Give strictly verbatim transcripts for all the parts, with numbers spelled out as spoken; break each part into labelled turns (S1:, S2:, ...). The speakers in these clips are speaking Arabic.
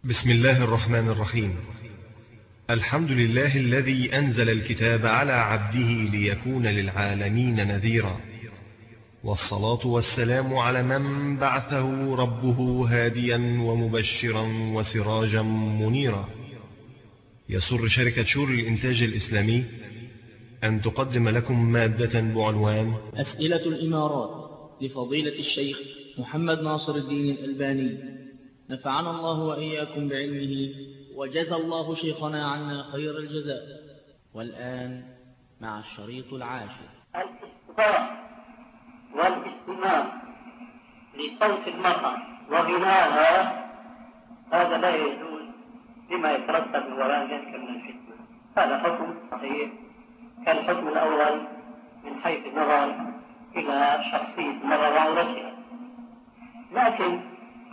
S1: بسم الله الرحمن الرحيم. الحمد لله الذي أنزل الكتاب على عبده ليكون للعالمين نذيرا، والصلاة والسلام على من بعثه ربه هاديا ومبشرا وسراجا منيرا. يسر شركة شور الإنتاج الإسلامي أن تقدم لكم مادة بعنوان
S2: أسئلة الإمارات لفضيلة الشيخ محمد ناصر الدين الألباني، نفعنا الله وإياكم بعلمه وجزى الله شيخنا عنا خير الجزاء. والآن مع الشريط العاشر.
S3: الاستطاع والاستماع لصوت المرأة وغناها هذا لا يجوز لما يترتب وراء ذلك من الفتنة. هذا حكم صحيح كالحكم الأول من حيث النظر إلى شخصية المرأة وعورتها، لكن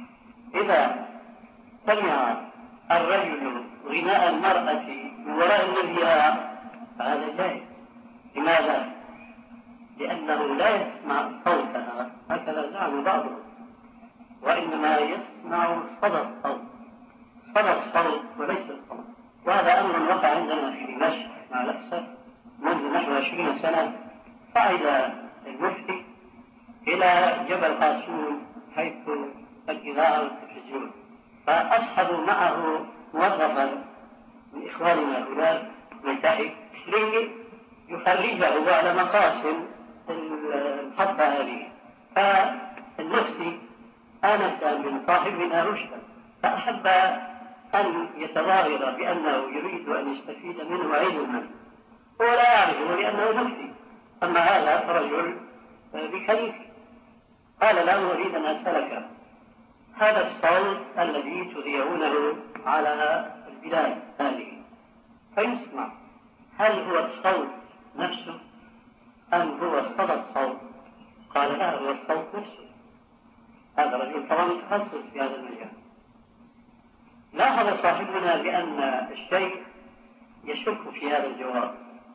S3: إذا سمع الرجل غناء المرأة من وراء المذياع فهذا جائز. لماذا؟ لأنه لا يسمع صوتها هكذا زعم بعضهم، وإنما يسمع صدى الصوت، صدى الصوت وليس الصوت. وهذا أمر وقع عندنا في دمشق مع الأسف منذ نحو عشرين سنة. صعد المفتي إلى جبل قاسون حيث الإذاعة والتلفزيون، فأصحبوا معه موظفا من إخواننا هناك ملتحق ليخرجه على مقاسم الخطة هذه. فالمفتي آنس من صاحبنا رشدا، فأحب أن يتظاهر بأنه يريد أن يستفيد منه علما هو لا يعرفه لأنه مفتي، أما هذا فرجل بكليف. قال له: أريد أن أسألك، هذا الصوت الذي تذيعونه على البلاد هذه فيسمع، هل هو الصوت نفسه أم هو صدى الصوت؟ قال: لا، هو الصوت نفسه. هذا رجل طبعا متخصص في هذا المجال. لاحظ صاحبنا بأن الشيخ يشك في هذا الجواب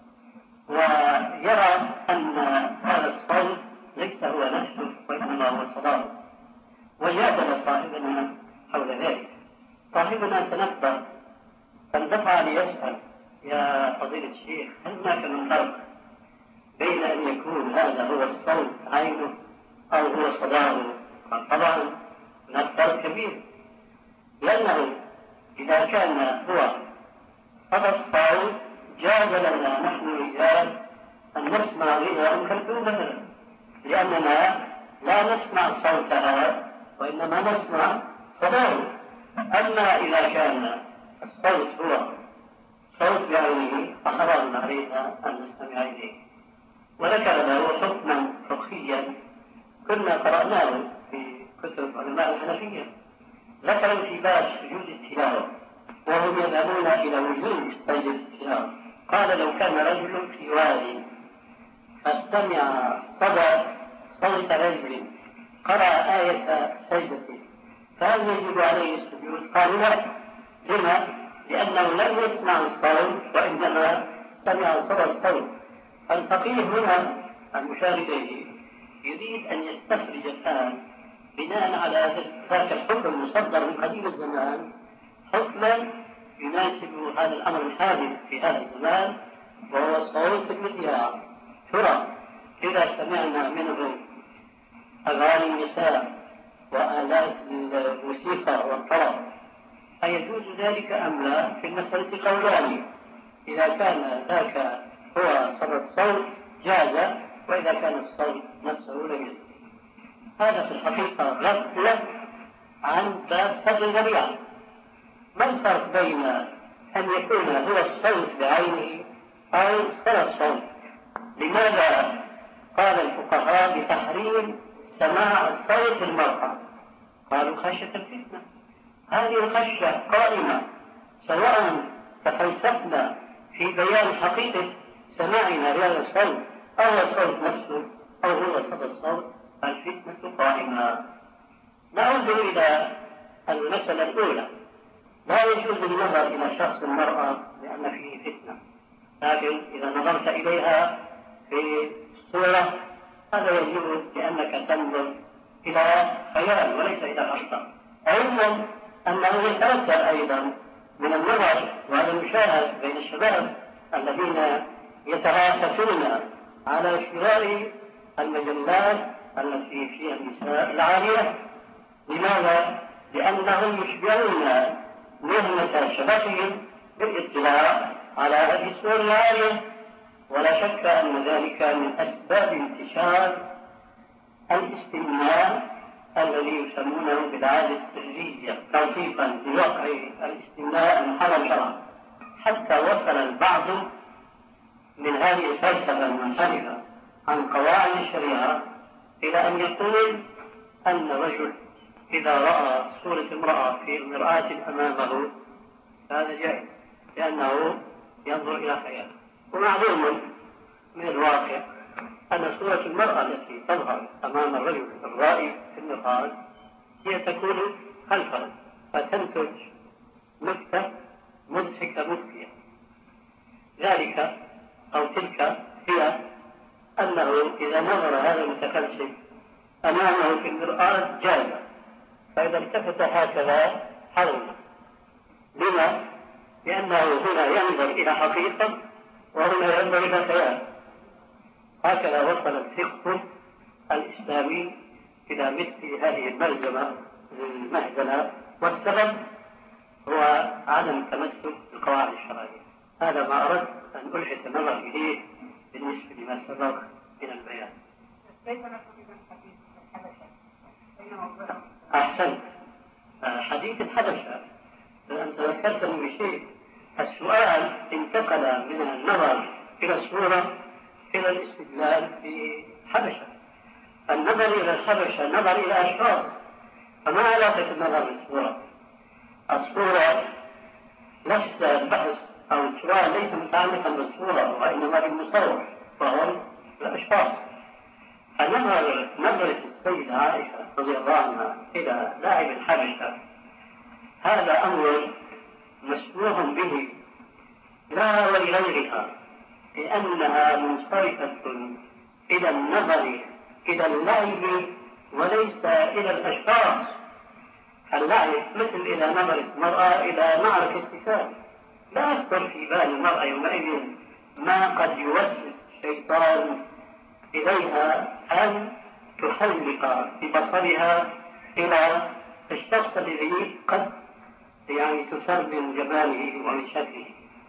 S3: ويرى أن هذا الصوت ليس هو نفسه وإنما هو صداه، وجادل صاحبنا حول ذلك. صاحبنا تنبه فاندفع ليسأل: يا فضيلة الشيخ، هل هناك من فرق بين أن يكون هذا هو الصوت عينه أو هو صداه؟ قال: طبعا هناك فرق كبير، لأنه إذا كان هو صدى الصوت جاز لنا نحن الرجال أن نسمع غناء أم كلثوم مثلا، لأننا لا نسمع صوتها وإنما نسمع صداه. أما إذا كان الصوت هو صوت بعينه فحرام علينا أن نستمع إليه. وذكر له حكما فقهيا كنا قرأناه في كتب علماء الحنفية، ذكروا في باب سجود التلاوة وهم يذهبون إلى وجوب سجد التلاوة. قال: لو كان رجل في وادي فاستمع صدى صوت رجل قرأ آية سجدته فهل يجب عليه السجود؟ قالوا: لا. لما؟ لأنه لم يسمع الصوت وإنما سمع صدى الصوت. الفقيه هنا المشاهد إليه يريد أن يستخرج الآن بناء على ذاك الحكم المصدر من قديم الزمان حكما يناسب هذا الأمر الحادث في هذا الزمان، وهو صوت المذياع. ترى إذا سمعنا منه أغاني النساء وآلات الموسيقى والطرب أيجوز ذلك أم لا؟ في المسألة قولان: إذا كان ذاك هو صدى الصوت جاز، وإذا كان الصوت نفسه لم يجوز. هذا في الحقيقة غفلة عن باب فضل الذريعة. ما الفرق بين أن يكون هو الصوت بعينه أو صدى الصوت؟ لماذا قال الفقهاء بتحريم سماع صوت المرأة؟ قالوا: خشية الفتنة. هذه الخشية قائمة سواء تفلسفنا في بيان حقيقة سماعنا لهذا الصوت أو الصوت نفسه أو هو صدى الصوت، الفتنة قائمة. نعود إلى المسألة الأولى: لا يجوز النظر إلى شخص المرأة لأن فيه فتنة، لكن إذا نظرت إليها في الصورة هذا يجوز لأنك تنظر إلى خيال وليس إلى حقيقة. علما أنه يترتب أيضا من النظر وهذا المشاهد بين الشباب الذين يتهافتون على شراء المجلات التي فيها النساء العارية. لماذا؟ لأنهم يشبعون مهنة شبابهم بالاطلاع على هذه الصور العارية، ولا شك أن ذلك من أسباب انتشار الاستمناء الذي يسمونه بالعادة السرية توصيفا بواقع الاستمناء المحرم شرعا، حتى وصل البعض من هذه الفلسفة المنحرفة عن قواعد الشريعة إلى أن يقول أن الرجل إذا رأى صورة امرأة في المرآة أمامه هذا جائز لأنه ينظر إلى حياته. ومعلوم من الواقع أن صورة المرأة التي تظهر أمام الرجل الرائي في المرآة هي تكون خلفه فتنتج نكتة مضحكة مبكية. ذلك أو تلك هي أنه إذا نظر هذا المتفلسف أمامه في المرآة جاز، فإذا التفت هكذا حرم. لما؟ لأنه هنا ينظر إلى حقيقة وهنا ينظر إلى خيال. هكذا وصل الفقه الإسلامي إلى مثل هذه الملزمة المهزلة، والسبب هو عدم التمسك بالقواعد الشرعية. هذا ما أردت أن ألفت النظر إليه بالنسبة لما سبق من البيان. أحسنت. حديث الحبشة أنت ذكرتني بشيء. السؤال انتقل من النظر إلى الصورة إلى الاستدلال في حبشة. النظر إلى الحبشة نظر إلى أشخاص، فما علاقة النظر بالصورة؟ الصورة نفس البحث أو السؤال ليس متعلقا بالصورة وإنما بالمصور وهو الأشخاص. فنظر نظرة السيدة عائشة رضي الله عنها إلى لاعب الحبشة هذا أمر مسموح به لا ولغيرها، لأنها منصرفة إلى النظر إلى اللعب وليس إلى الأشخاص. اللعب مثل إلى نظر المرأة إلى معركة القتال، لا يخطر في بال المرأة يومئذ ما قد يوسوس الشيطان إليها أن تحلق ببصرها إلى الشخص الذي قد يعني تسر من جماله ومن شكله.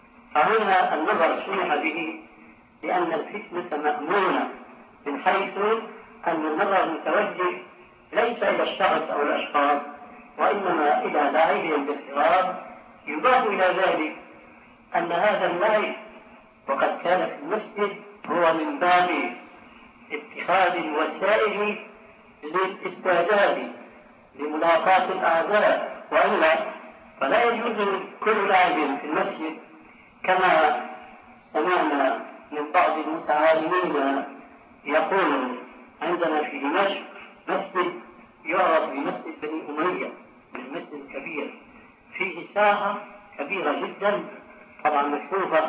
S3: فهنا النظر سمح به لأن الفتنة مأمونة من حيث أن النظر متوجه ليس إلى الشخص أو الأشخاص وإنما إلى لاعبهم بالخراب. يضاف إلى ذلك أن هذا اللعب وقد كان في المسجد هو من باب اتخاذ الوسائل للاستعداد لملاقاة الأعداء، وإلا فلا يجوز كل لاعب في المسجد كما سمعنا من بعض المتعالمين يقول عندنا في دمشق مسجد يعرف بمسجد بني أمية، من مسجد كبير فيه ساحة كبيرة جدا طبعا مشروفة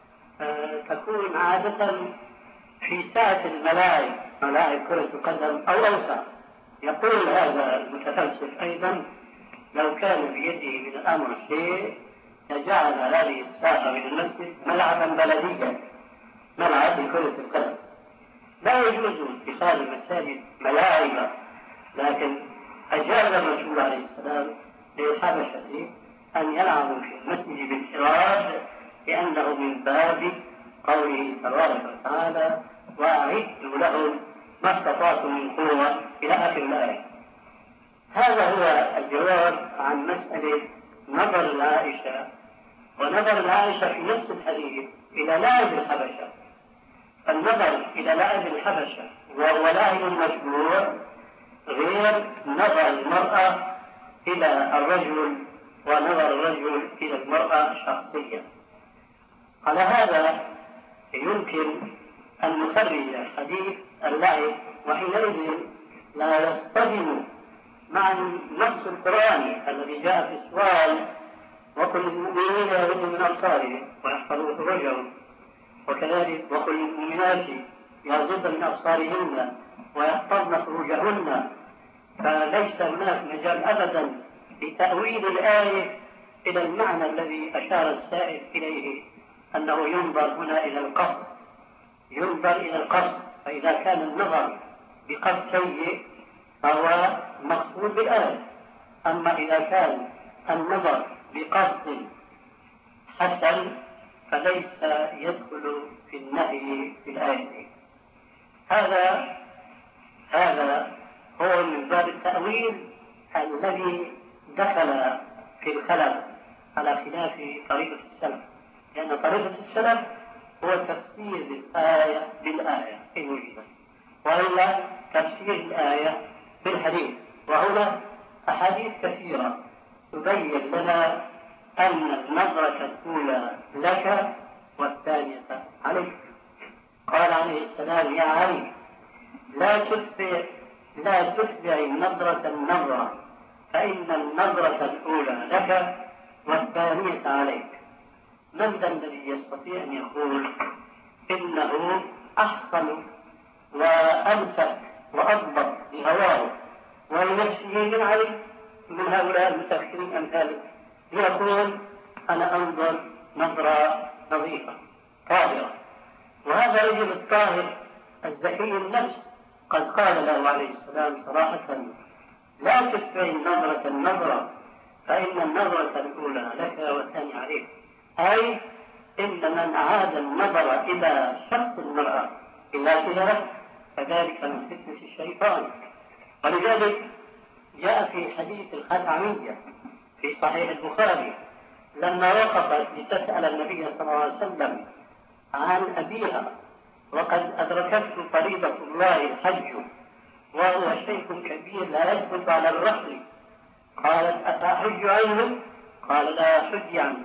S3: أه تكون عادة في ساعة الملاعب ملاعب كرة القدم أو أوسع. يقول هذا المتفلسف أيضا لو كان بيده من الأمر شيء لجعل هذه الساحة من المسجد ملعبا بلديا، ملعب لكرة القدم. لا يجوز اتخاذ المساجد ملاعب، لكن أجاز الرسول عليه السلام للحبشة أن يلعبوا في المسجد بالحراب لأنه من باب قوله تبارك وتعالى وأعدوا لهم ما استطعتم من قوة إلى آخر الآية. هذا هو الجواب عن مسألة نظر العائشة ونظر العائشة في نفس الحديث إلى لاعب الحبشة. النظر إلى لاعب الحبشة وهو لاعب مشروع غير نظر المرأة إلى الرجل ونظر الرجل إلى المرأة شخصيا. على هذا يمكن أن نخرج حديث اللعب وحينئذ لا يصطدم مع النص القرآني الذي جاء في السؤال وقل للمؤمنين يغضوا من أبصارهم ويحفظوا فروجهم، وكذلك وقل للمؤمنات يغضضن من أبصارهن ويحفظن فروجهن. فليس هناك مجال أبدا بتأويل الآية إلى المعنى الذي أشار السائل إليه، أنه ينظر هنا إلى القصد، ينظر إلى القصد، فإذا كان النظر بقصد سيء فهو مقصود بالآية، أما إذا كان النظر بقصد حسن فليس يدخل في النهي في الآية. هذا هذا هو من باب التأويل الذي دخل في الخلف على خلاف طريقة السلف، لأن طريقة السلف هو تفسير الآية بالآية إن وجدت، وإلا تفسير الآية بالحديث. وهنا أحاديث كثيرة تبين لنا أن النظرة الأولى لك والثانية عليك. قال عليه السلام: يا علي لا تتبع لا تتبع النظرة النظرة، فإن النظرة الأولى لك والثانية عليك. من ذا الذي يستطيع أن يقول إنه أحسن وأمسك وأضبط لهواه ولنفسه من علي من هؤلاء المتأخرين أمثاله، يقول أنا أنظر نظرة نظيفة طاهرة؟ وهذا الرجل الطاهر الزكي النفس قد قال له عليه السلام صراحة: لا تتبع النظرة النظرة، فإن النظرة الأولى لك والثانية عليك، أي إن من أعاد النظر إلى شخص المرأة إلا كذا فذلك من فتنة الشيطان. ولذلك جاء في حديث الخثعمية في صحيح البخاري لما وقفت لتسأل النبي صلى الله عليه وسلم عن أبيها وقد أدركته فريضة الله الحج وهو شيخ كبير لا يثبت على الرحل، قالت: أتحج عنه؟ قال: لا أحج عنه.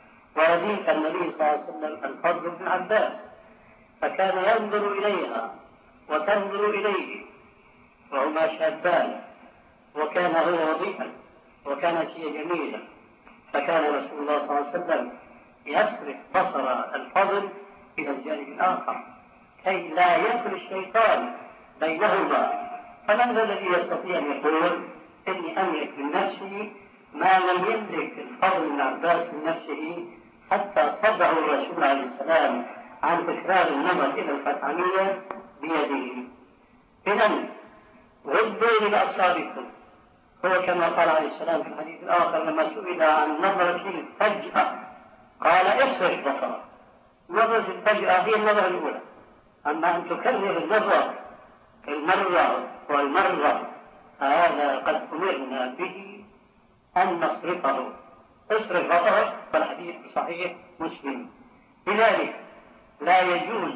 S3: ورديف النبي صلى الله عليه وسلم الفضل بن عباس، فكان ينظر إليها وتنظر إليه وهما شابان، وكان هو وضيئا وكانت هي جميلة، فكان رسول الله صلى الله عليه وسلم يصرف بصر الفضل إلى الجانب الآخر كي لا يدخل الشيطان بينهما. فمن الذي يستطيع أن يقول إني أملك من نفسي ما لم يملك الفضل بن عباس من نفسه حتى صده الرسول عليه السلام عن تكرار النظر إلى الخثعمية بيده؟ إذن ردوا من أبصاركم، هو كما قال عليه السلام في الحديث الآخر لما سئل عن نظرة الفجأة قال: اصرف بصرك. نظرة الفجأة هي النظرة الأولى، أما أن تكرر النظر المرة والمرة هذا قد أمرنا به أن نصرفه. اصرف بصرك، والحديث صحيح مسلم. لذلك لا يجوز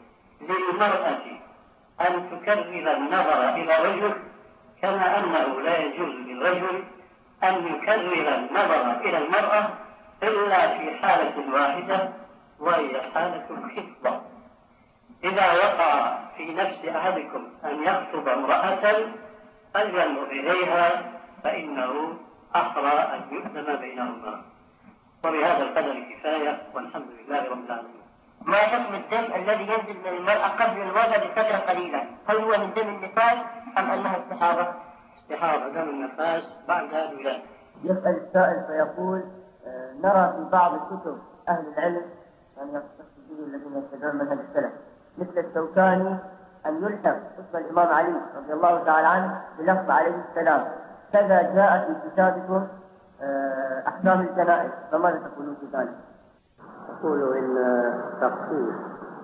S3: للمرأة أن تكرر النظر إلى الرجل كما أنه لا يجوز للرجل أن يكرر النظر إلى المرأة إلا في حالة واحدة وهي حالة الخطبة. إذا وقع في نفس أحدكم أن يخطب امرأة فلينظر إليها فإنه أحرى أن يؤذن بينهما. وبهذا القدر كفاية، والحمد لله رب العالمين.
S4: ما حكم الدم الذي ينزل من المرأة قبل الوضع بفترة قليلة؟ هل هو من دم النفاس أم أنها استحاضة؟
S3: استحاضة، دم النفاس بعد الولادة.
S4: يسأل السائل فيقول: آه نرى في بعض كتب أهل العلم أن يقصدون الذين يتبعون منهج السلف مثل الشوكاني أن يلحق اسم الإمام علي رضي الله تعالى عنه بلفظ عليه السلام، كذا جاء في كتابكم آه أحكام الجنائز، فماذا تقولون في ذلك؟
S5: أقول إن تخصيص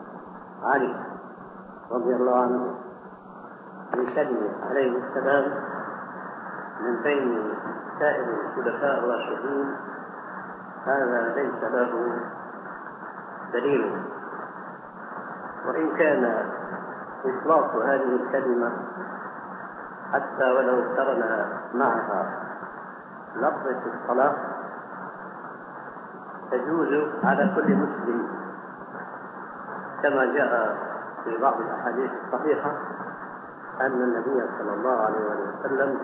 S5: علي رضي الله عنه بكلمة عليه السلام من بين سائر الخلفاء الراشدين هذا ليس له دليل، وإن كان إطلاق هذه الكلمة حتى ولو اقترن معها لفظة الصلاة تجوز على كل مسلم، كما جاء في بعض الأحاديث الصحيحة أن النبي صلى الله عليه وسلم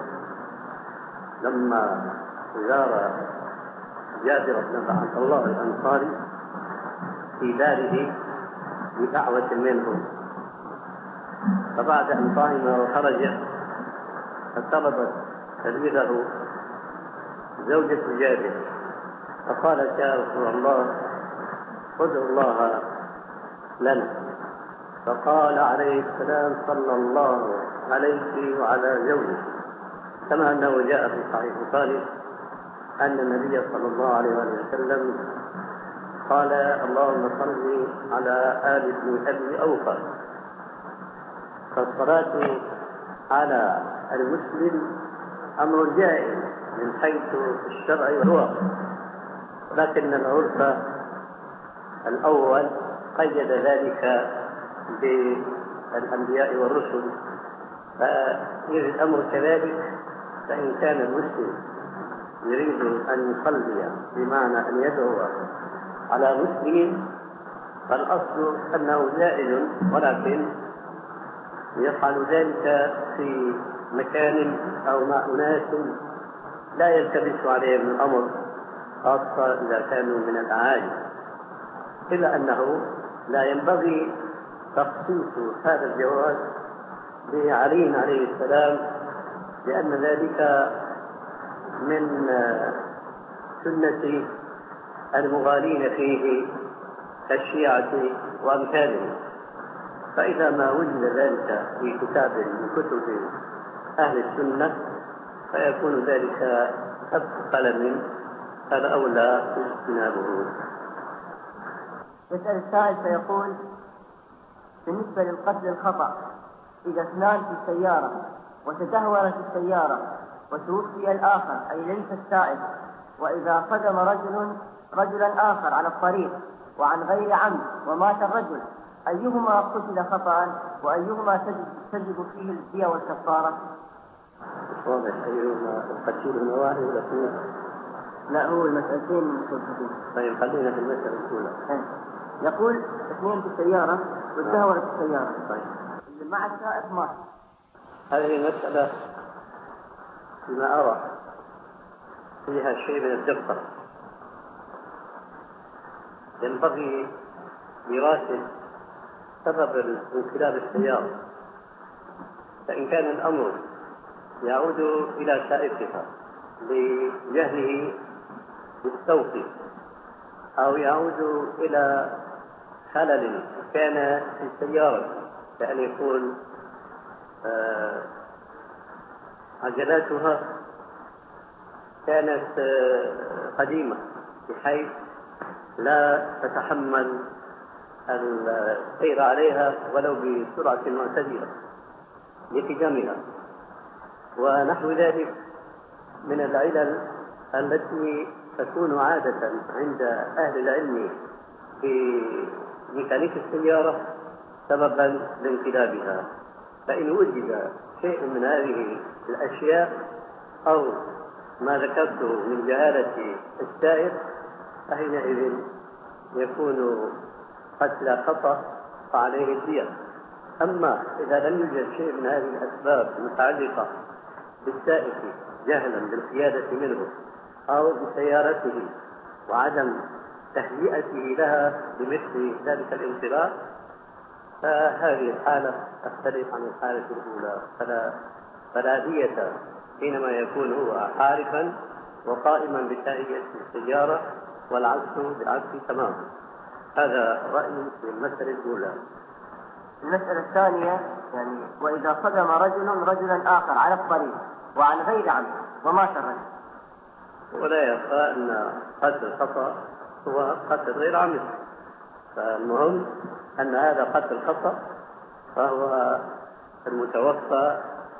S5: لما زار جابر بن عبد الله الأنصاري في داره بدعوة منهم، فبعد أن طعم وخرج فطلبت سبيله زوجة جابر فقالت يا رسول الله ادعو الله لنا، فقال عليه السلام صلى الله عليه وعلى زوجه، كما أنه جاء في صحيح البخاري أن النبي صلى الله عليه وسلم قال اللهم صل على آل ابن أبي أوفى. فالصلاة على المسلم أمر جائز من حيث الشرع والواقع، ولكن العرف الأول قيد ذلك بالأنبياء والرسل، فإذا الأمر كذلك فإن كان المسلم يريد أن يصلي بمعنى أن يدعو على مسلم فالأصل أنه جائز، ولكن يفعل ذلك في مكان أو مع أناس لا يلتبس عليهم الأمر، خاصة إذا كانوا من الأعاجم، إلا أنه لا ينبغي تخصيص هذا الجواز بعلي عليه السلام، لأن ذلك من سنة المغالين فيه كالشيعة وأمثالهم. فإذا ما وجد ذلك في كتاب من كتب أهل السنة فيكون ذلك خف قلم، فالأولى اجتنابه.
S4: يسأل السائل فيقول بالنسبة للقتل الخطأ، إذا اثنان في السيارة وتدهورت السيارة وتوفي الآخر أي ليس السائق، وإذا صدم رجل رجلا آخر على الطريق وعن غير عمد ومات الرجل، أيهما قتل خطأ وأيهما تجب فيه الدية والكفارة؟
S5: واضح أيهما القتيل هنا واحد ولا اثنين؟
S4: لا، هو المسألتين مختلفتين.
S5: طيب خلينا في المسألة الأولى.
S4: يقول اثنين في السيارة وتدهورت السيارة،
S5: طيب
S4: اللي مع السائق مات.
S5: هذه المسألة فيما أرى فيها شيء من الدقة، ينبغي دراسة سبب انقلاب السيارة، فإن كان الأمر يعود إلى سائقها لجهله بالسوق، أو يعود إلى خلل كان في السيارة، كأن يكون آه عجلاتها كانت آه قديمة بحيث لا تتحمل السير عليها ولو بسرعة معتدلة لتجامها، ونحو ذلك من العلل التي تكون عادة عند أهل العلم في ميكانيك السيارة سببا لانقلابها. فإن وجد شيء من هذه الأشياء أو ما ذكرته من جهالة السائق فحينئذ يكون قتل خطأ فعليه الدية. أما إذا لم يوجد شيء من هذه الأسباب المتعلقة بالسائق جهلا بالقيادة منه أو بسيارته وعدم تهيئته لها بمثل ذلك الانقلاب، فهذه الحالة تختلف عن الحالة الأولى، فلا فلا دية حينما يكون هو حارفا وقائما بتهيئة السيارة، والعكس بالعكس تماما. هذا رأيي في المسألة الأولى.
S4: المسألة الثانية يعني وإذا صدم رجل رجلا آخر على الطريق وعن غير عمد ومات الرجل،
S5: ولا يبقى أن قتل الخطأ هو قتل غير عمد، فالمهم أن هذا قتل الخطأ فهو المتوفى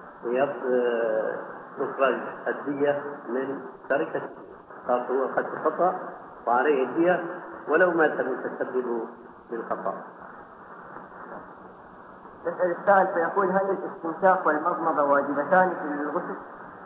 S5: يخرج الدية من تركته، فهو قتل الخطأ وعليه الدية ولو مات المتسبب بالخطأ.
S4: يسأل السائل فيقول هل الاستنشاق والمضمضة واجبتان في الغسل؟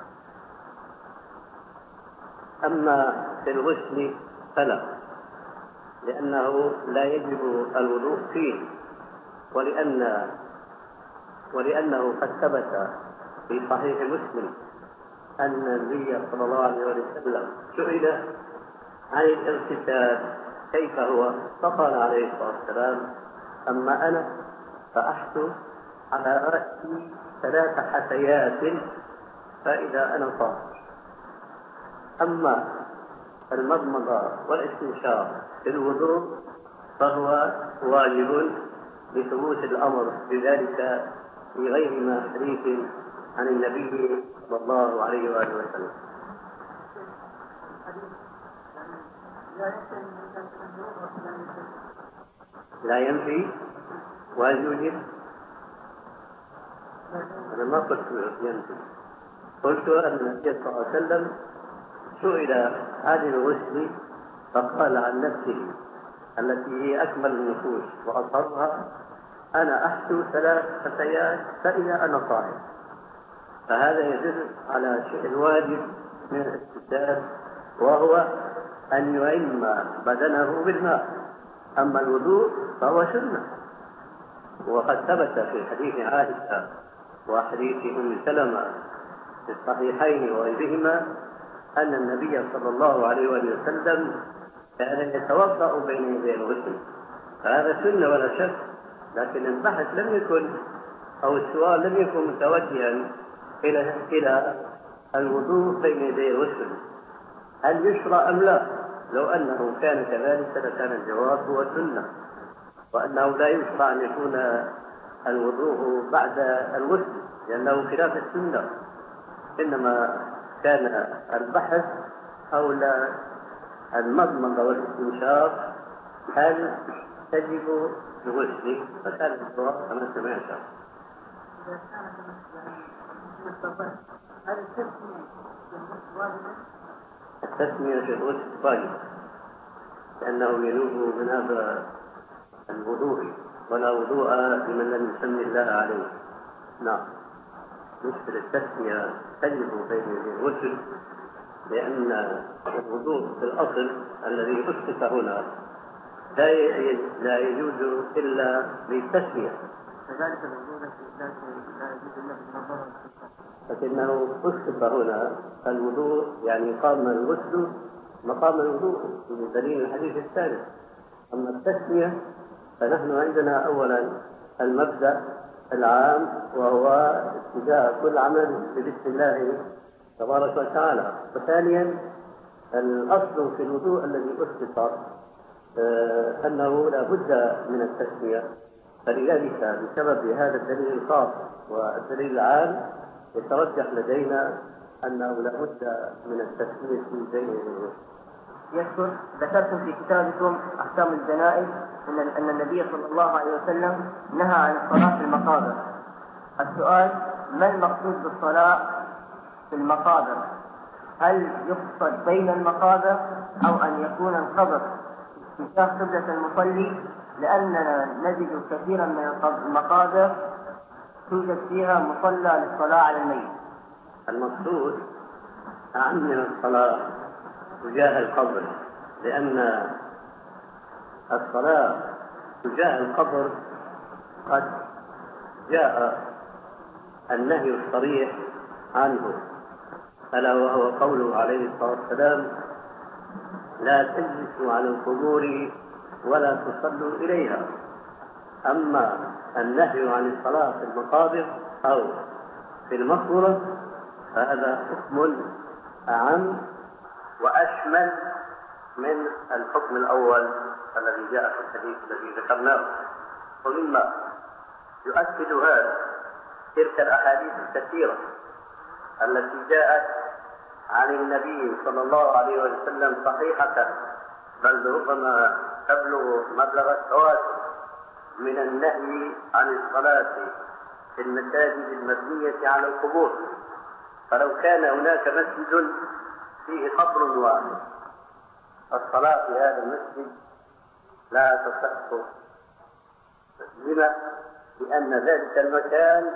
S5: أما في الغسل فلا، لأنه لا يجب الوضوء فيه، ولأن ولأنه قد ثبت في صحيح مسلم أن النبي صلى الله عليه وسلم سئل عن الاغتسال كيف هو، فقال عليه الصلاة والسلام أما أنا فأحث على رأسي ثلاث حثيات فإذا أنا طاهر. أما المضمضة والاستنشاق في الوضوء فهو واجب لثبوت الأمر بذلك في غير ما حديث عن النبي صلى الله عليه وآله وسلم. لا ينفي ويوجب. أنا ما قلت ينفي، قلت أن النبي صلى الله عليه وسلم سئل عن الغسل فقال عن نفسه التي هي أكمل النفوس وأصرها: أنا أحسو ثلاث فتيات فإذا أنا صائم. فهذا يدل على شيء واجب من الاستبداد، وهو أن يعم بدنه بالماء. أما الوضوء فهو سنة، وقد ثبت في حديث عائشة وحديث أم سلمة في الصحيحين وغيرهما أن النبي صلى الله عليه وآله وسلم كان يتوضأ بين يدي الغسل، فهذا سنة ولا شك. لكن البحث لم يكن أو السؤال لم يكن متوجها إلى إلى الوضوء بين يدي الغسل هل يشرع أم لا. لو أنه كان كذلك لكان الجواب هو سنة، وأنه لا يشرع أن يكون الوضوء بعد الغسل لأنه خلاف السنة. إنما كان البحث حول المضمضة والاستنشاق هل تجب الغسل، فكان الجواب كما سمعت. التسمية في الغسل واجب لأنه ينوب من هذا الوضوء، ولا وضوء لمن لم يسمي الله عليه. نعم، مثل التسمية تجب بين يدي الغسل لأن الوضوء في الأصل الذي أسقط هنا لا يجوز إلا بالتسمية،
S4: كذلك الوضوء لا يجوز إلا بالنظر،
S5: لكنه أسقط هنا الوضوء يعني قام الغسل مقام الوضوء بدليل الحديث الثالث. أما التسمية فنحن عندنا أولا المبدأ العام وهو ابتداء كل عمل بسم الله تبارك وتعالى، وثانيا الأصل في الوضوء الذي أسقط آه أنه لا بد من التسمية. فلذلك بسبب هذا الدليل الخاص والدليل العام يترجح لدينا أنه لا بد من التسمية بين الوضوء.
S4: يذكر ذكرتم في كتابكم أحكام الجنائز أن أن النبي صلى الله عليه وسلم نهى عن الصلاة في المقابر. السؤال: ما المقصود بالصلاة في المقابر؟ هل يقصد بين المقابر أو أن يكون القبر اتجاه قبلة المصلي؟ لأننا نجد كثيرا من المقابر توجد فيها مصلى للصلاة على الميت.
S5: المقصود أعم من الصلاة تجاه القبر، لأن الصلاة تجاه القبر قد جاء النهي الصريح عنه، ألا وهو قوله عليه الصلاة والسلام: لا تجلسوا على القبور ولا تصلوا إليها. أما النهي عن الصلاة في المقابر أو في المقبرة فهذا حكم أعم وأشمل من الحكم الأول الذي جاء في الحديث الذي ذكرناه. ومما يؤكد هذا تلك الأحاديث الكثيرة التي جاءت عن النبي صلى الله عليه وسلم صحيحة، بل ربما تبلغ مبلغ التواتر، من النهي عن الصلاة في المساجد المبنية على القبور. فلو كان هناك مسجد فيه قبر واحد الصلاة في هذا المسجد لا تصح. لما؟ لأن ذلك المكان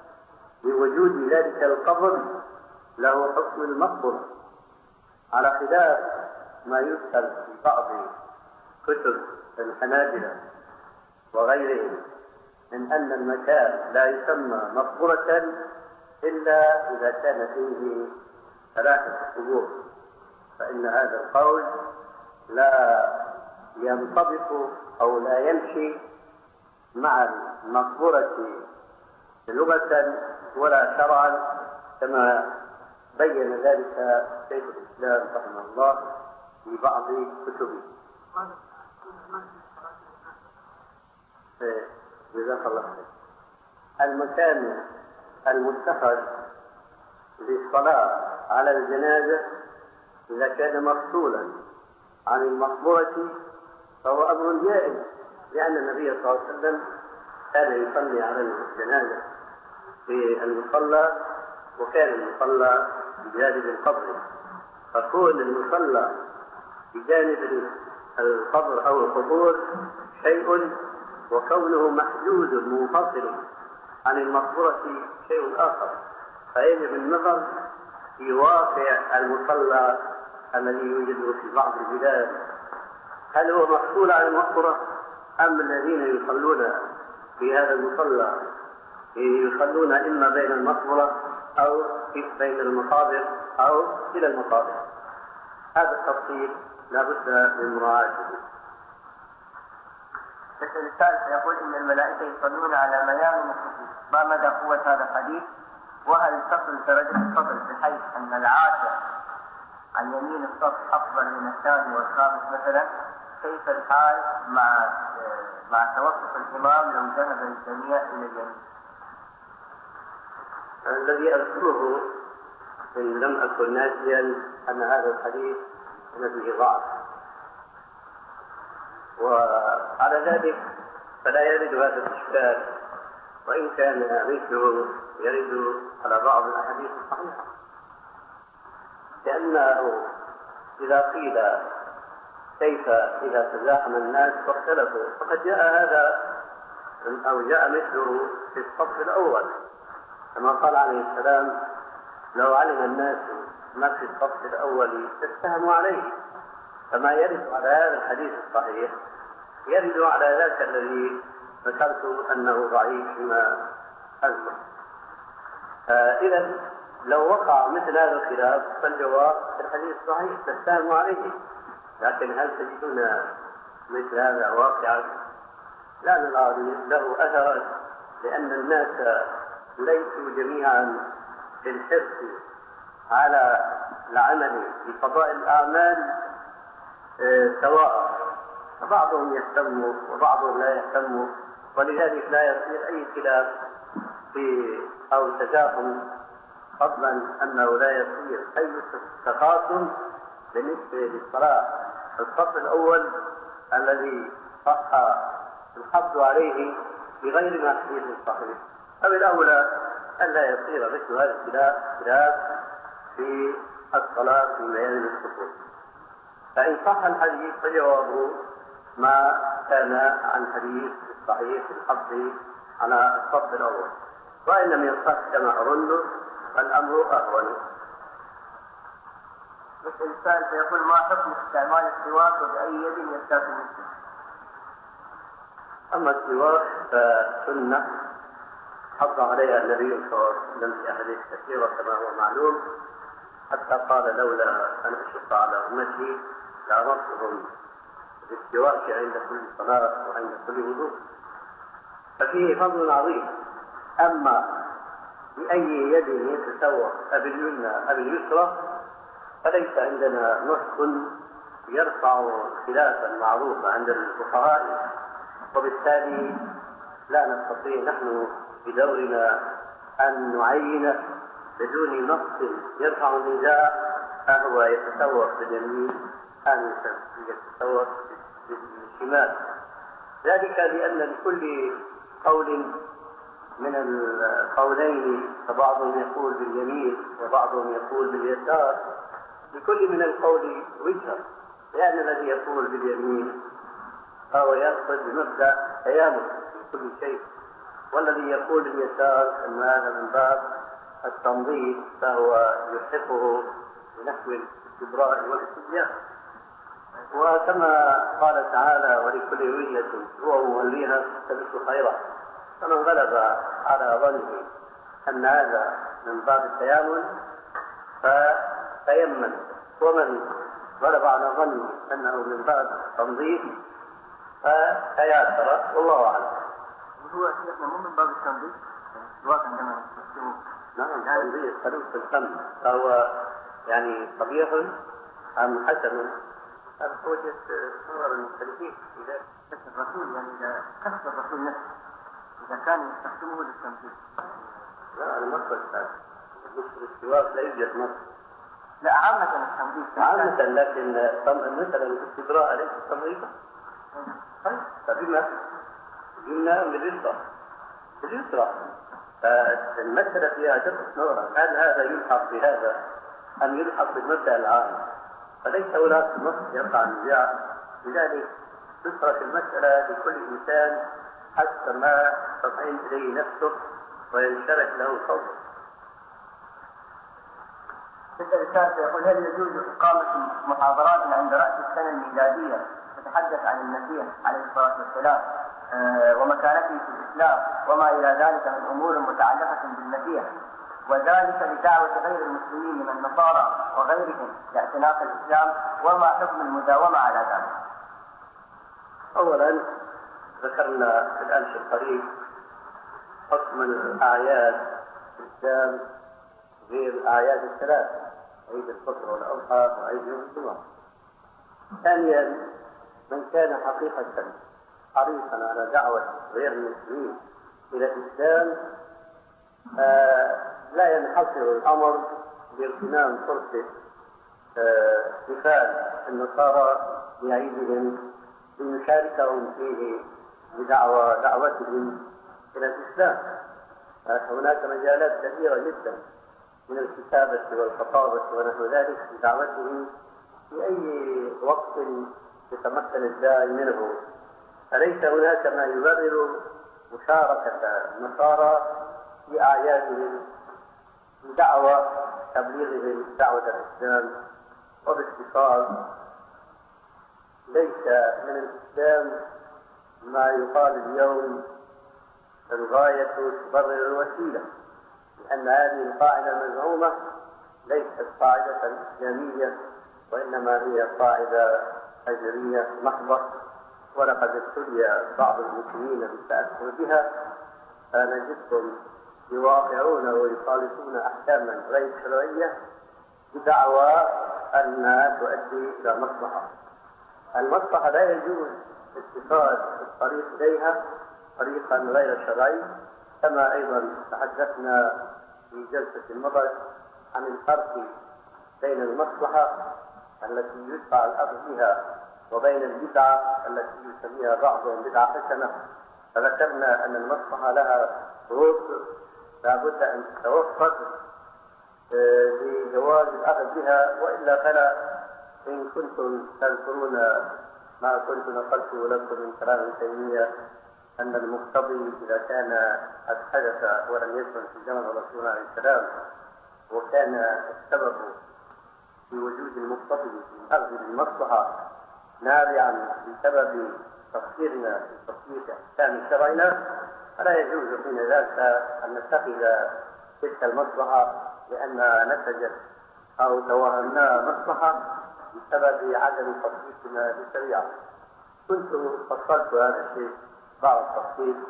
S5: بوجود ذلك القبر له حكم المقبرة، على خلاف ما يذكر في بعض كتب الحنابلة وغيرهم من أن المكان لا يسمى مقبرة إلا إذا كان فيه ثلاثة قبور، فإن هذا القول لا ينطبق أو لا يمشي مع المقبرة لغة ولا شرعا، كما بين ذلك شيخ الإسلام رحمه الله في بعض كتبه. جزاك الله خير. المكان المتخذ للصلاة على الجنازة إذا كان مفصولا عن المقبرة فهو أمر جائز، لأن النبي صلى الله عليه وسلم كان يصلي على الجنازة في المصلى، وكان المصلى بجانب القبر، فكون المصلى بجانب القبر أو القبور شيء، وكونه محدود منفصل عن المقبرة شيء آخر، فيجب النظر في واقع المصلى الذي يوجد في بعض البلاد، هل هو مفصول عن المقبرة أم الذين يصلون في هذا المصلى يصلون إما بين المقبرة أو بين المقابر أو إلى المقابر. هذا التفصيل لا بد من مراعاته.
S4: الثالث يقول إن الملائكة يصلون على ميامن الصفوف، ما مدى قوة هذا الحديث؟ وهل تصل درجة الفضل بحيث أن العاشر عن يمين الصف أفضل من الثاني والخامس مثلا؟ كيف الحال مع مع توقف الإمام لو ذهب الجميع إلى اليمين؟
S5: الذي أذكره إن لم أكن ناسيا أن هذا الحديث فيه ضعف، وعلى ذلك فلا يرد هذا الإشكال، وإن كان مثله يرد على بعض الأحاديث الصحيحة، لأنه إذا قيل كيف إذا تزاحم الناس واختلفوا، فقد جاء هذا أو جاء مثله في الصف الأول، كما قال عليه السلام: لو علم الناس ما في الصف الأول اتهموا عليه. فما يرد على هذا الحديث الصحيح يرد على ذاك الذي ذكرت أنه ضعيف فيما أذكر. إذا لو وقع مثل هذا الخلاف فالجواب في الحديث الصحيح تتهموا عليه، لكن هل تجدون مثل هذا واقعا؟ لا نرى له أثرا، لأن الناس ليسوا جميعا بالحرص على العمل بفضائل الأعمال سواء، فبعضهم يهتم وبعضهم لا يهتم، ولذلك لا يصير أي خلاف في أو تجاهل، فضلا أنه لا يصير أي تخاصم بالنسبة للصلاة الصف الأول الذي صح الحفظ عليه بغير ما حديث صحيح. فبالأولى أن لا يصير مثل هذا الخلاف خلاف في الصلاة في ميامن الصفوف. فإن صح الحديث فجوابه ما كان عن حديث الصحيح في الحفظ على الصف الأول، وإن لم يصح كما أظن فالأمر أهون.
S4: مثل الثالث يقول: ما حكم استعمال السواك وبأي يد يستاك المسلم؟
S5: أما السواك فسنة حض عليها النبي صلى الله عليه وسلم في أحاديث كثيرة كما هو معلوم، حتى قال: لولا أن أشق على أمتي لأمرتهم بالسواك عند كل صلاة وعند كل وضوء، ففيه فضل عظيم. أما بأي يد يتسوق باليمنى أو اليسرى فليس عندنا نص يرفع خلافا معروفا عند الفقهاء، وبالتالي لا نستطيع نحن بدورنا أن نعين بدون نص يرفع النداء أهو يتسوق باليمين أم يتسوق بالشمال، ذلك لأن لكل قول من القولين فبعضهم يقول باليمين وبعضهم يقول باليسار، لكل من القول وجهه، لأن الذي يقول باليمين فهو يقصد بمبدأ تيامن في كل شيء، والذي يقول باليسار أن هذا من باب التنظيف فهو يلحقه بنحو الاستبراء والاستبيان. وكما قال تعالى: ولكل وجهة هو موليها فبث خيرا، فمن غلب على ظنه أن هذا من باب التيامن فتيمن، ومن غلب على ظنه أنه من باب التنظيف فتياسر، والله أعلم.
S4: هو شيخنا مو من باب التنظيف، السواك عندما يستخدمه
S5: نعم تنظيف خلوص الفم، فهو يعني قبيح أم حسن؟ هذا توجد صور المختلفين في ذلك.
S4: بس الرسول يعني إذا كسر الرسول نفسه إذا كان يستخدمه للتنظيف.
S5: لا أنا ما قلت هذا، السواك لا يوجد نص.
S4: لا عامة التنظيف.
S5: عامة لكن مثلا الاستبراء ليس تنظيفا.
S4: طيب.
S5: فبما قلنا باليسرى باليسرى فالمسألة فيها جزء نورا، هل هذا يلحق بهذا أم يلحق بالمبدأ العام؟ فليس هناك نص يقع النزاع، لذلك تترك المسألة لكل إنسان حتى ما تطعن إليه نفسه وينشرح له صوته.
S4: الرسالة يقول: هل يجوز إقامة محاضرات عند رأس السنة الميلادية تتحدث عن المسيح عليه الصلاة والسلام آه ومكانته في الإسلام وما إلى ذلك من أمور متعلقة بالمسيح، وذلك لدعوة غير المسلمين من النصارى وغيرهم لاعتناق الإسلام، وما حكم المداومة على ذلك؟
S5: أولا ذكرنا في الأمس القريب حكم الأعياد في الإسلام غير الأعياد الثلاث، عيد الفطر والأضحى وعيد يوم الجمعة. ثانيا من كان حقيقة حريصا على دعوة غير المسلمين إلى الإسلام آه لا ينحصر الأمر باغتنام فرصة احتفال آه النصارى بعيدهم ليشاركهم فيه بدعوة دعوتهم إلى الإسلام. هناك مجالات كثيرة جدا من الكتابة والخطابة ونحو ذلك بدعوتهم في أي وقت يتمكن الداعي منه، فليس هناك ما يبرر مشاركة النصارى في أعيادهم بدعوة تبليغهم دعوة الإسلام. وباختصار ليس من الإسلام ما يقال اليوم الغاية تبرر الوسيلة، لأن هذه القاعدة المزعومة ليست قاعدة إسلامية وإنما هي قاعدة هجرية محضة، ولقد ابتلي بعض المسلمين بالتأثر بها، فنجدهم يواقعون ويخالفون أحكاما غير شرعية بدعوى أنها تؤدي إلى مصلحة. المصلحة لا يجوز اتخاذ الطريق إليها طريقا غير شرعي، كما أيضا تحدثنا في جلسة مضت عن الفرق بين المصلحة التي يدفع الأخذ بها وبين البدعة التي يسميها بعضهم بدعة حسنة. فذكرنا أن المصلحة لها شروط لا بد أن تتوفر لجواز الأخذ بها، وإلا فلا. إن كنتم تذكرون ما كنت نقلته لكم من كلام ابن تيمية أن المقتضي إذا كان قد حدث ولم يكن في زمن الرسول عليه السلام وكان السبب في وجود المقتضي من أخذ المصلحة نابعا بسبب تفسيرنا في تفسير أحكام شرعنا، فلا يجوز حين ذاك أن نتخذ تلك المصلحة لأنها نتجت أو توهمناها مصلحة بسبب عدم تطبيقنا للشريعة. كنت فصلت هذا الشيء بعض التفصيل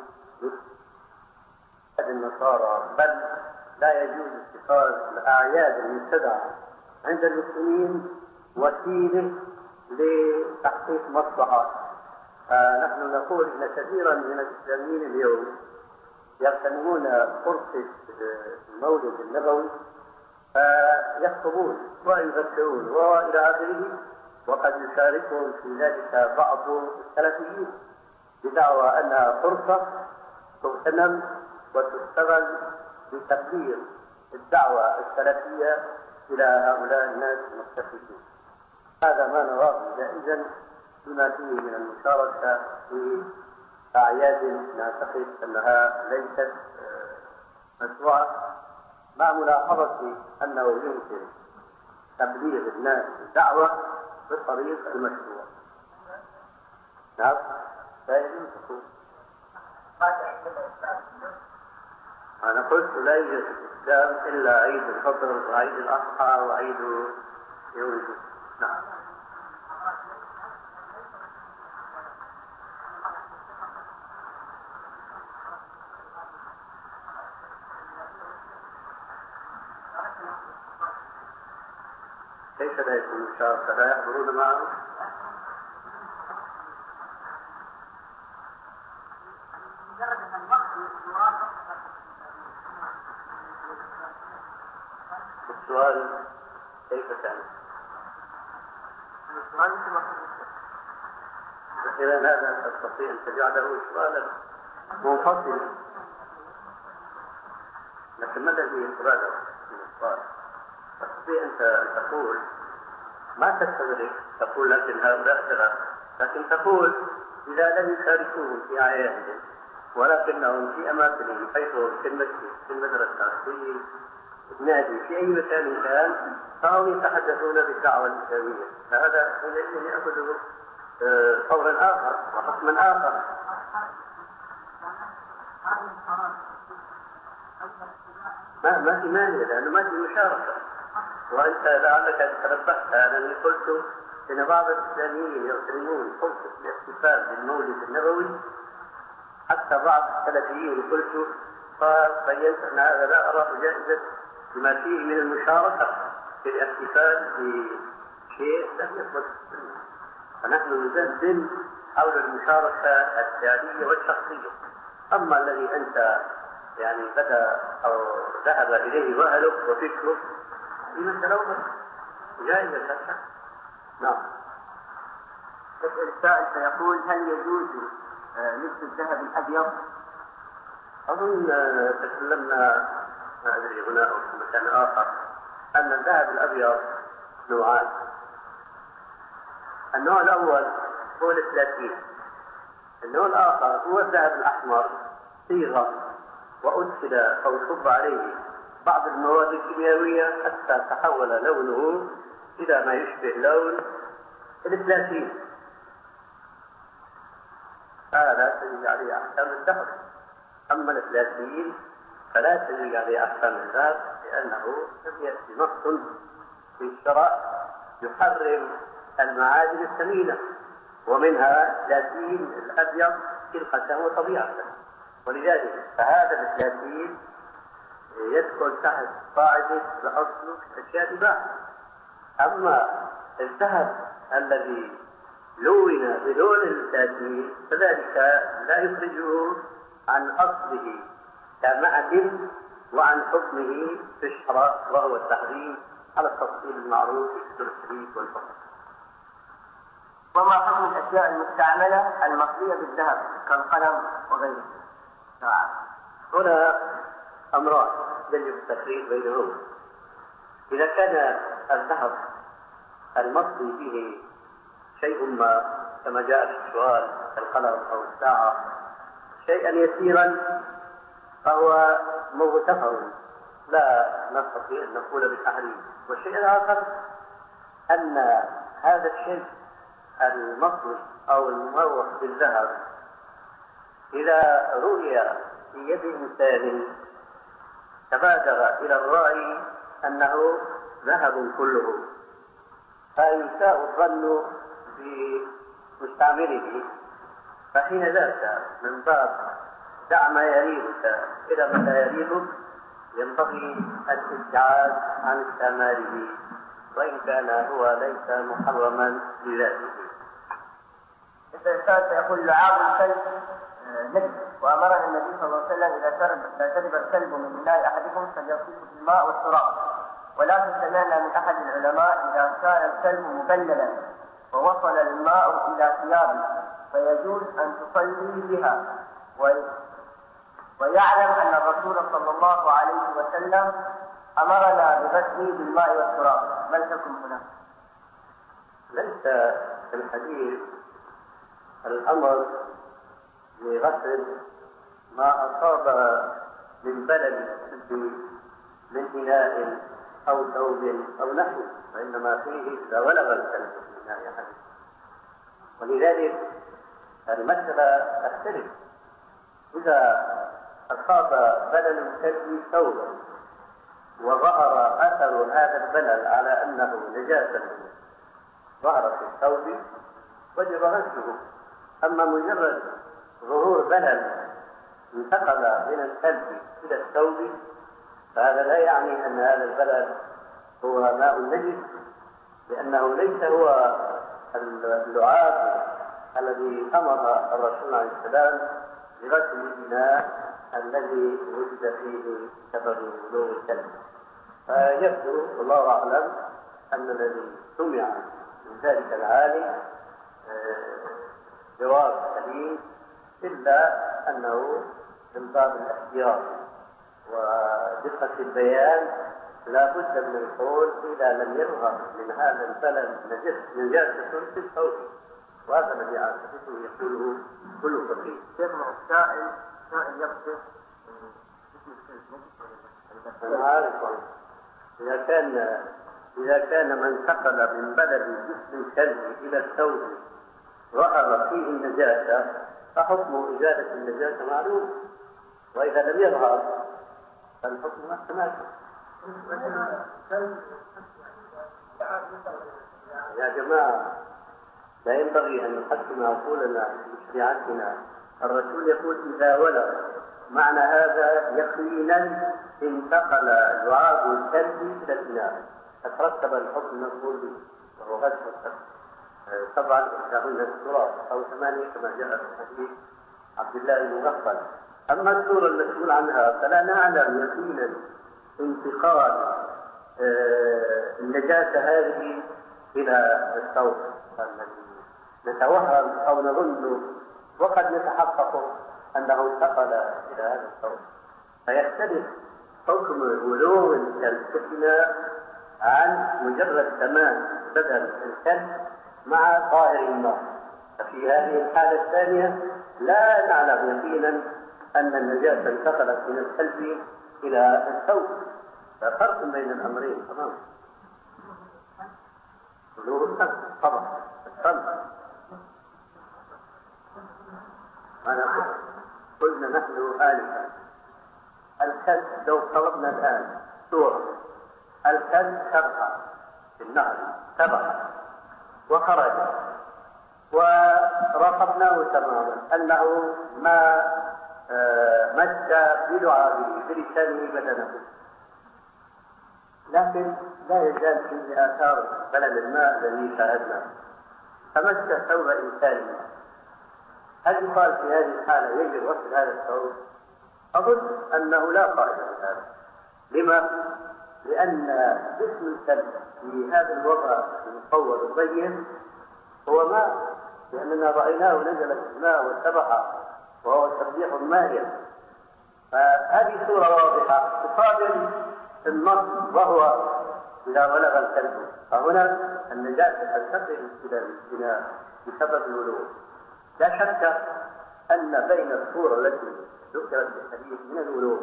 S5: لأحد النصارى، بل لا يجوز اتخاذ الأعياد المبتدعة عند المسلمين وسيلة لتحقيق مصلحة. فنحن نقول إن كثيرا من الإسلاميين اليوم يغتنمون فرصة المولد النبوي فيخطبون ويذكرون وإلى آخره، وقد يشاركهم في ذلك بعض السلفيين بدعوى أنها فرصة تغتنم وتستغل لتبليغ الدعوة السلفية إلى هؤلاء الناس المستفيدين. هذا ما نراه جائزا بما فيه من المشاركة في أعياد نعتقد أنها ليست مشروعة، مع ملاحظة أنه يمكن تبليغ الناس الدعوة بالطريق المشروع. نعم فيجوز تقول أنا قلت لا يوجد في الإسلام إلا عيد الفطر وعيد الأضحى وعيد يوم الجمعة. نعم وليس لهم مشاركة لا يحضرون معه؟ السؤال كيف كان؟ السؤال إذا هذا تستطيع أن تجعله سؤالا منفصلا، لكن ما الذي يتبادر من السؤال؟ تستطيع أنت تقول ما تستدرك، تقول لكن هؤلاء ثلاثة، لكن تقول إذا لم يشاركوهم في أعيادهم ولكنهم في أماكنهم حيث في المسجد في المدرسة في النادي في أي مكان كان فهم يتحدثون بالدعوة الإسلامية، فهذا حينئذ يأخذ فورا آخر وحكما آخر. ما ما في مانع لأنه ما في مشاركة. وأنت لعلك تنبهت أنني قلت إن بعض الإسلاميين يغتنمون فرصة الاحتفال بالمولد النبوي، حتى بعض السلفيين قلت فبينت أن هذا لا أراه جائزة بما فيه من المشاركة في الاحتفال بشيء لم يثبت في السنة، فنحن نزلزل حول المشاركة الفعلية والشخصية. أما الذي أنت يعني بدأ أو ذهب إليه وأهلك وفكرك في مسألة جائزة لا شك. نعم.
S4: يسأل السائل فيقول هل يجوز لبس الذهب الأبيض؟
S5: أظن تكلمنا ما أدري هنا أو في مكان آخر أن الذهب الأبيض نوعان. النوع الأول هو البلاتين، النوع الآخر هو الذهب الأحمر صيغة وأدخل أو صب عليه بعض المواد الكيميائية حتى تحول لونه إلى ما يشبه لون البلاتين. هذا لا تجري عليه أحكام الذهب. أما البلاتين فلا تجري عليه أحكام الذهب لأنه لم يأتي نص في الشرع يحرم المعادن الثمينة، ومنها البلاتين الأبيض خلقة وطبيعة، ولذلك فهذا البلاتين يدخل تحت قاعدة الأصل في الأشياء الباحة. أما الذهب الذي لون بلون البلاتين فذلك لا يخرجه عن أصله كمعدن وعن حكمه في الشرع وهو التحريم على التفصيل المعروف في التشريك والفقر.
S4: وما حكم الأشياء المستعملة المصرية بالذهب كالقلم وغيره؟
S5: هنا أمران يجب التفريق بينهما. إذا كان الذهب المصري فيه شيء ما كما جاء في السؤال القلم أو الساعة شيئا يسيرا فهو مغتفر لا نستطيع أن نقول بالتحريم. والشيء الآخر أن هذا الشيء المصري أو المروح بالذهب إذا رؤي في يد إنسان تبادر إلى الرأي أنه ذهب كله، فيساء الظن بمستعمله، فحين ذاك من باب دع ما يريبك إلى ما لا يريبك ينبغي الابتعاد عن استعماله وإن كان هو ليس محرما لذاته.
S4: الإنسان سيقول لعاب الكلب نجس، وأمرنا النبي صلى الله عليه وسلم إذا شرب الكلب من إناء أحدكم فليغسله بالماء والتراب، ولكن سمعنا من أحد العلماء إذا كان الكلب مبللا ووصل الماء إلى ثيابه فيجوز أن تصلي بها، ويعلم أن الرسول صلى الله عليه وسلم أمرنا بغسله بالماء والتراب، ما الحكم هنا؟
S5: ليس في الحديث الأمر لغسل ما أصاب من بلل من إناء أو ثوب أو نحو، وإنما فيه إذا ولغ الكلب في إناء أحد. ولذلك المسألة تختلف. إذا أصاب بلل الكلب ثوبا وظهر أثر هذا البلل على أنه نجاسة ظهر في الثوب وجب غسله. أما مجرد ظهور بلل انتقل من الكلب إلى الثوب فهذا لا يعني أن هذا البلل هو ماء نجس، لأنه ليس هو اللعاب الذي أمر الرسول عليه السلام بغسل الإناء الذي وجد فيه سبب بلوغ الكلب. فيبدو والله أعلم أن الذي سمع من ذلك العالم جواب سليم، إلا أنه من باب الاحتياط ودقة البيان لا بد من القول إذا لم يظهر من هذا البلد نجاسة في الصوت، وهذا الذي أعتقده يقوله كل فقيه.
S4: سائل سائل يقصد
S5: أنا عارف إذا كان إذا كان من انتقل من بلد جسم الكلب إلى الثوب ظهر فيه النجاسة فحكم إزالة النجاسة معلوم، وإذا لم يظهر فالحكم محتمل. يا جماعة لا ينبغي أن نحكم عقولنا في شريعتنا. الرسول يقول إذا ولغ، معنى هذا يقينا انتقل لعاب الكلب إلى الإناء فترتب الحكم المقبول به وهو غسل الكلب. طبعا إحداهن التراب أو ثمانية كما جاء في حديث عبد الله بن مغفل. أما السورة المسؤول عنها فلا نعلم يقينا انتقال النجاسة هذه إلى الثوب الذي نتوهم أو نظن وقد نتحقق أنه انتقل إلى هذا الثوب، فيختلف حكم ولوغ الكلب عن مجرد تمام بدل الكلب مع طائر الماء. ففي هذه الحالة الثانية لا نعلم يقينا أن النجاسة انتقلت من الكلب إلى الثوب، ففرق بين الأمرين تمام. ولوغ الكلب طبعا الكلب أنا قلنا نحن آلفا الكلب لو طلبنا الآن صورة الكلب سبح في النهر سبح وخرج وراقبناه تماما أنه ما آه مد بلعابه بلسانه بدنه، لكن لا يزال فيه آثار بلل الماء الذي شاهدناه، فمس ثوب إنسان. هل يقال في هذه الحالة يجب غسل هذا الثوب؟ أظن أنه لا قائل بهذا. لما؟ لأن جسم الكلب في هذا الوضع المصور الضيق هو ماء، لأننا رأيناه نزل في الماء وسبح وهو تسبيح ماهر. فهذه صورة واضحة تقابل النص وهو إذا ولغ الكلب، فهنا النجاسة تنتقل إلى الاجتناب بسبب الولوغ. لا شك أن بين الصورة التي ذكرت في الحديث من الولوغ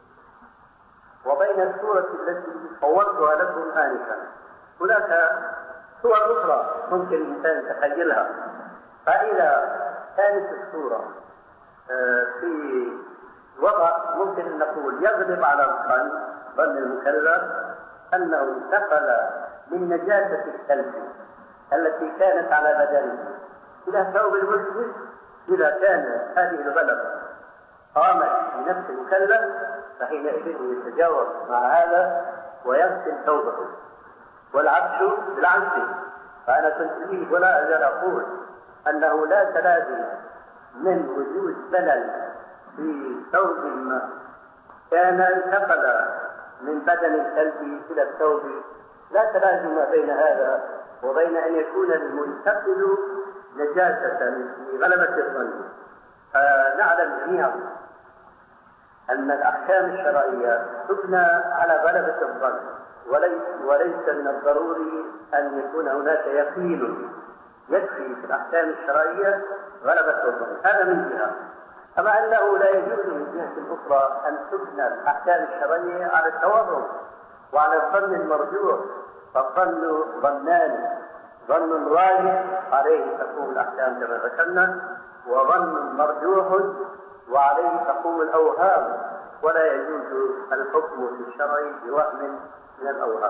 S5: وبين الصورة التي صورتها لكم آنفا هناك صور أخرى ممكن الإنسان يتخيلها. فإذا كانت الصورة في وضع ممكن أن نقول يغلب على الظن ظن المكلف أنه انتقل من نجاسة الكلب التي كانت على بدنه إلى ثوب المسلم، إذا كان هذه الغلبة قامت بنفس المكلف فحينئذ يتجاوز مع هذا ويغسل ثوبه، والعكس بالعكس. فأنا كنت فيه ولا أزال أقول أنه لا تلازم من وجود بلل في ثوب ما كان انتقل من بدن الكلب إلى الثوب، لا تلازم بين هذا وبين أن يكون المنتقل نجاسة في غلبة الظن. فنعلم جميعا أن الأحكام الشرعية تبنى على غلبة الظن، وليس, وليس من الضروري أن يكون هناك يقين. يكفي في الأحكام الشرعية غلبة الظن، هذا من جهة. كما أنه لا يجوز من جهة أخرى أن تبنى الأحكام الشرعية على التورط وعلى الظن المرجوح، فالظن ظنان، ظن راجح عليه تقوم الأحكام كما ذكرنا، وظن مرجوح وعليه تقوم الأوهام، ولا يجوز الحكم في الشرع بوهم من الأوهام.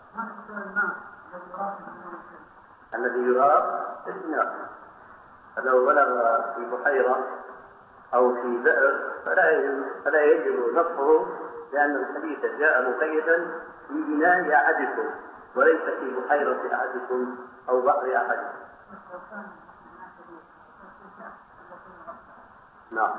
S5: الذي يراب استثناء، فلو بلغ في بحيرة أو في بئر فلا يجب نطفه، لأن الحديث جاء مقيدا في إناء أحدكم وليس في بحيرة أحدكم أو بحر أحدكم. نعم.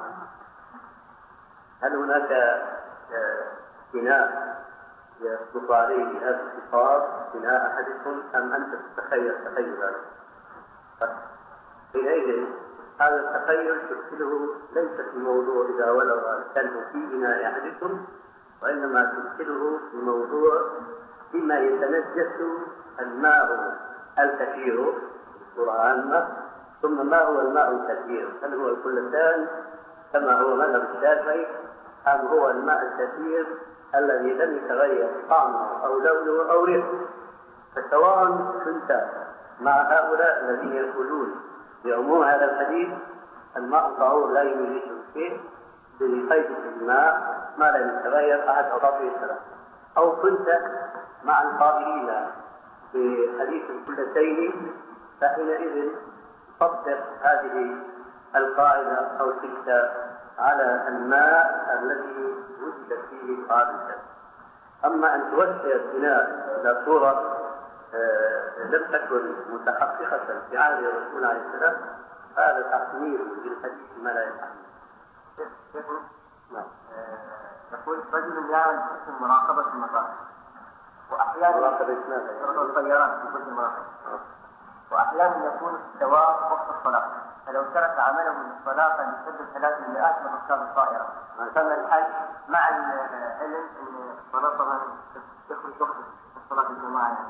S5: هل هناك بناء يصدق عليه هذا الخطاب بناء أحدكم أم أنت تتخيل تخيلا؟ حينئذ هذا التخيل تشكله ليس في موضوع إذا ولغ الكلب في بناء أحدكم، وإنما تشكله في موضوع بما يتنجس الماء الكثير بصورة عامة، ثم ما هو الماء الكثير؟ هل هو الكلتان كما هو مذهب الشافعي أم هو الماء الكثير الذي لم يتغير طعمه أو لونه أو ريحه؟ فسواء كنت مع هؤلاء الذين يقولون بعموم هذا الحديث الماء الطهور لا يميز شيء بقيد الماء ما لم يتغير أحد أطرافه الثلاث، أو كنت مع القائلين بحديث الكلتين، فحينئذ طبق هذه القاعدة أو تلك على الماء الذي وجد فيه قاعدة. أما أن توسع البناء إلى صورة آه لم تكن متحققة في عهد الرسول عليه السلام هذا تحميل للحديث ما لا يتحمل. نعم.
S4: يقول رجل يعمل في مراقبة المطار وأحيانا
S5: مراقبة ماذا؟
S4: الطيران في كل المراقبة، وأحيانا يكون السواق وقت الصلاة، فلو ترك عمله من الصلاة فيسبب ثلاث مئات من ركاب الطائرة. فما الحل مع العلم أن الصلاة طبعا تخرج وقت الصلاة الجماعة؟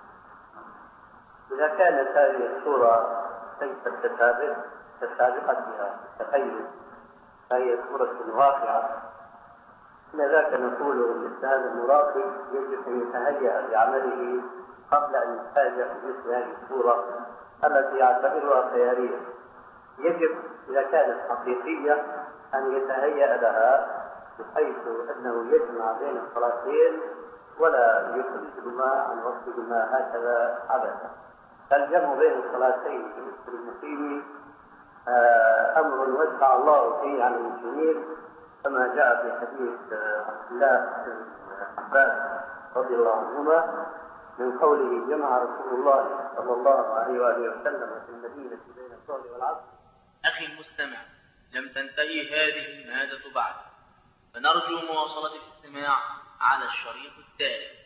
S5: إذا كانت هذه الصورة ليست تسابق تسابقتها التخيل فهي صورة واقعة، لذلك نقول مثل هذا المراقب يجب أن يتهيأ بعمله قبل أن يتفاجأ بمثل هذه الصورة التي يعتبرها خيالية. يجب إذا كانت حقيقية أن يتهيأ لها بحيث أنه يجمع بين الصلاتين ولا يخرجهما عن وقتهما هكذا عبثا. فالجمع بين الصلاتين بالنسبة للمقيم أمر وسع الله فيه على المسلمين، كما جاء في حديث عبد الله بن عباس رضي الله عنهما من قوله جمع رسول الله صلى الله عليه وآله وسلم في المدينة بين الظهر والعصر.
S2: أخي المستمع، لم تنتهي هذه المادة بعد، فنرجو مواصلة الاستماع على الشريط التالي.